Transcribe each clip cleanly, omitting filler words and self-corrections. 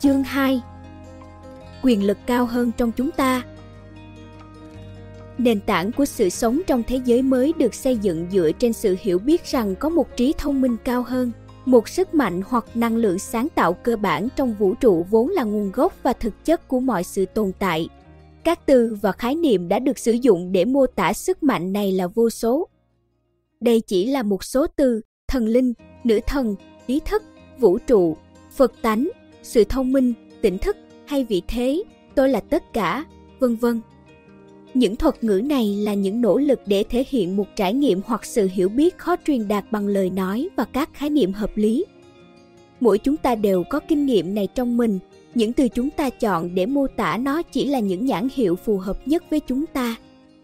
Chương 2. Quyền lực cao hơn trong chúng ta. Nền tảng của sự sống trong thế giới mới được xây dựng dựa trên sự hiểu biết rằng có một trí thông minh cao hơn, một sức mạnh hoặc năng lượng sáng tạo cơ bản trong vũ trụ vốn là nguồn gốc và thực chất của mọi sự tồn tại. Các từ và khái niệm đã được sử dụng để mô tả sức mạnh này là vô số. Đây chỉ là một số từ: thần linh, nữ thần, ý thức, vũ trụ, Phật tánh, sự thông minh, tỉnh thức hay vị thế, tôi là tất cả, vân vân. Những thuật ngữ này là những nỗ lực để thể hiện một trải nghiệm hoặc sự hiểu biết khó truyền đạt bằng lời nói và các khái niệm hợp lý. Mỗi chúng ta đều có kinh nghiệm này trong mình, những từ chúng ta chọn để mô tả nó chỉ là những nhãn hiệu phù hợp nhất với chúng ta.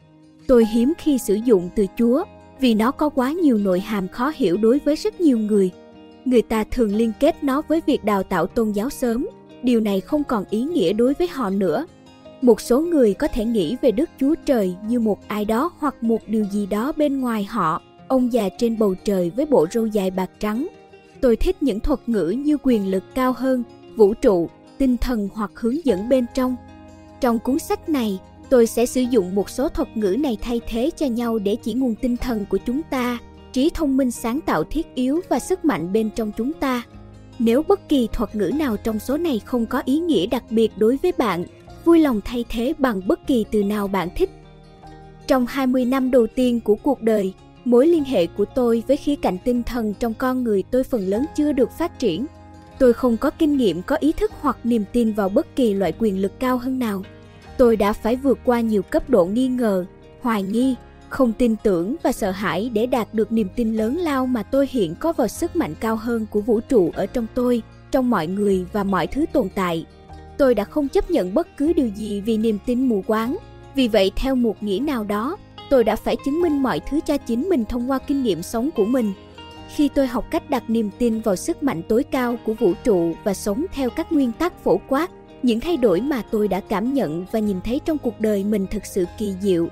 Tôi hiếm khi sử dụng từ Chúa vì nó có quá nhiều nội hàm khó hiểu đối với rất nhiều người. Người ta thường liên kết nó với việc đào tạo tôn giáo sớm. Điều này không còn ý nghĩa đối với họ nữa. Một số người có thể nghĩ về Đức Chúa Trời như một ai đó hoặc một điều gì đó bên ngoài họ, ông già trên bầu trời với bộ râu dài bạc trắng. Tôi thích những thuật ngữ như quyền lực cao hơn, vũ trụ, tinh thần hoặc hướng dẫn bên trong. Trong cuốn sách này, tôi sẽ sử dụng một số thuật ngữ này thay thế cho nhau để chỉ nguồn tinh thần của chúng ta, trí thông minh sáng tạo thiết yếu và sức mạnh bên trong chúng ta. Nếu bất kỳ thuật ngữ nào trong số này không có ý nghĩa đặc biệt đối với bạn, vui lòng thay thế bằng bất kỳ từ nào bạn thích. Trong 20 năm đầu tiên của cuộc đời, mối liên hệ của tôi với khía cạnh tinh thần trong con người tôi phần lớn chưa được phát triển. Tôi không có kinh nghiệm, có ý thức hoặc niềm tin vào bất kỳ loại quyền lực cao hơn nào. Tôi đã phải vượt qua nhiều cấp độ nghi ngờ, hoài nghi, không tin tưởng và sợ hãi để đạt được niềm tin lớn lao mà tôi hiện có vào sức mạnh cao hơn của vũ trụ ở trong tôi, trong mọi người và mọi thứ tồn tại. Tôi đã không chấp nhận bất cứ điều gì vì niềm tin mù quáng. Vì vậy, theo một nghĩa nào đó, tôi đã phải chứng minh mọi thứ cho chính mình thông qua kinh nghiệm sống của mình. Khi tôi học cách đặt niềm tin vào sức mạnh tối cao của vũ trụ và sống theo các nguyên tắc phổ quát, những thay đổi mà tôi đã cảm nhận và nhìn thấy trong cuộc đời mình thực sự kỳ diệu.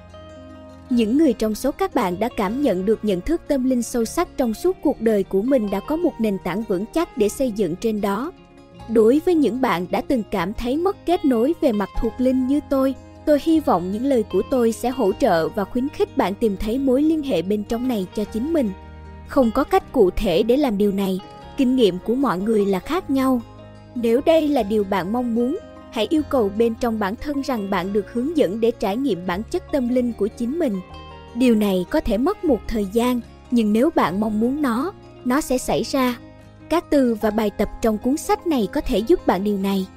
Những người trong số các bạn đã cảm nhận được nhận thức tâm linh sâu sắc trong suốt cuộc đời của mình đã có một nền tảng vững chắc để xây dựng trên đó. Đối với những bạn đã từng cảm thấy mất kết nối về mặt thuộc linh như tôi hy vọng những lời của tôi sẽ hỗ trợ và khuyến khích bạn tìm thấy mối liên hệ bên trong này cho chính mình. Không có cách cụ thể để làm điều này, kinh nghiệm của mọi người là khác nhau. Nếu đây là điều bạn mong muốn, hãy yêu cầu bên trong bản thân rằng bạn được hướng dẫn để trải nghiệm bản chất tâm linh của chính mình. Điều này có thể mất một thời gian, nhưng nếu bạn mong muốn nó sẽ xảy ra. Các từ và bài tập trong cuốn sách này có thể giúp bạn điều này.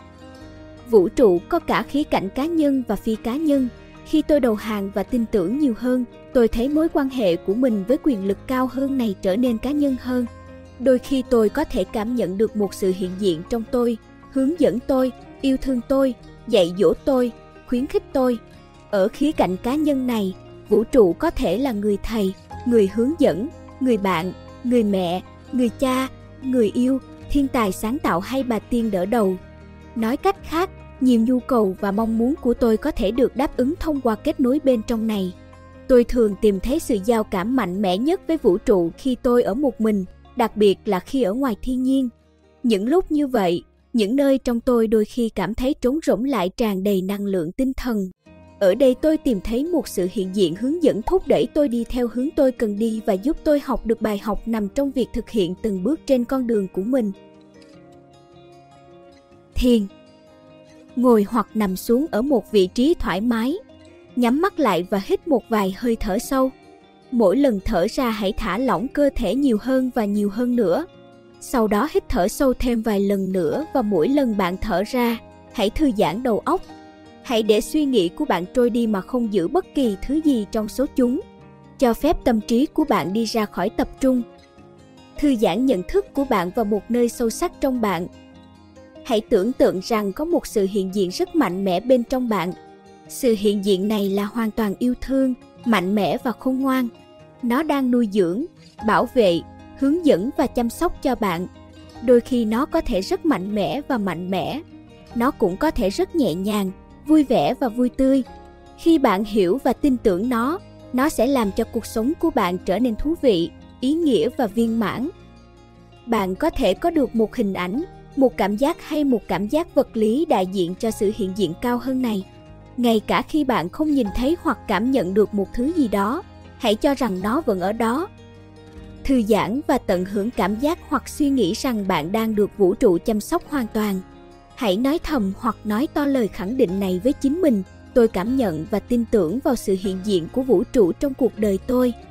Vũ trụ có cả khía cạnh cá nhân và phi cá nhân. Khi tôi đầu hàng và tin tưởng nhiều hơn, tôi thấy mối quan hệ của mình với quyền lực cao hơn này trở nên cá nhân hơn. Đôi khi tôi có thể cảm nhận được một sự hiện diện trong tôi, hướng dẫn tôi, yêu thương tôi, dạy dỗ tôi, khuyến khích tôi. Ở khía cạnh cá nhân này, vũ trụ có thể là người thầy, người hướng dẫn, người bạn, người mẹ, người cha, người yêu, thiên tài sáng tạo hay bà tiên đỡ đầu. Nói cách khác, nhiều nhu cầu và mong muốn của tôi có thể được đáp ứng thông qua kết nối bên trong này. Tôi thường tìm thấy sự giao cảm mạnh mẽ nhất với vũ trụ khi tôi ở một mình, đặc biệt là khi ở ngoài thiên nhiên. Những lúc như vậy, những nơi trong tôi đôi khi cảm thấy trống rỗng lại tràn đầy năng lượng tinh thần. Ở đây tôi tìm thấy một sự hiện diện hướng dẫn thúc đẩy tôi đi theo hướng tôi cần đi và giúp tôi học được bài học nằm trong việc thực hiện từng bước trên con đường của mình. Thiền. Ngồi hoặc nằm xuống ở một vị trí thoải mái. Nhắm mắt lại và hít một vài hơi thở sâu. Mỗi lần thở ra hãy thả lỏng cơ thể nhiều hơn và nhiều hơn nữa. Sau đó hít thở sâu thêm vài lần nữa và mỗi lần bạn thở ra, hãy thư giãn đầu óc. Hãy để suy nghĩ của bạn trôi đi mà không giữ bất kỳ thứ gì trong số chúng. Cho phép tâm trí của bạn đi ra khỏi tập trung. Thư giãn nhận thức của bạn vào một nơi sâu sắc trong bạn. Hãy tưởng tượng rằng có một sự hiện diện rất mạnh mẽ bên trong bạn. Sự hiện diện này là hoàn toàn yêu thương, mạnh mẽ và khôn ngoan. Nó đang nuôi dưỡng, bảo vệ, hướng dẫn và chăm sóc cho bạn. Đôi khi nó có thể rất mạnh mẽ và mạnh mẽ. Nó cũng có thể rất nhẹ nhàng, vui vẻ và vui tươi. Khi bạn hiểu và tin tưởng nó sẽ làm cho cuộc sống của bạn trở nên thú vị, ý nghĩa và viên mãn. Bạn có thể có được một hình ảnh, một cảm giác hay một cảm giác vật lý đại diện cho sự hiện diện cao hơn này. Ngay cả khi bạn không nhìn thấy hoặc cảm nhận được một thứ gì đó, hãy cho rằng nó vẫn ở đó. Thư giãn và tận hưởng cảm giác hoặc suy nghĩ rằng bạn đang được vũ trụ chăm sóc hoàn toàn. Hãy nói thầm hoặc nói to lời khẳng định này với chính mình: tôi cảm nhận và tin tưởng vào sự hiện diện của vũ trụ trong cuộc đời tôi.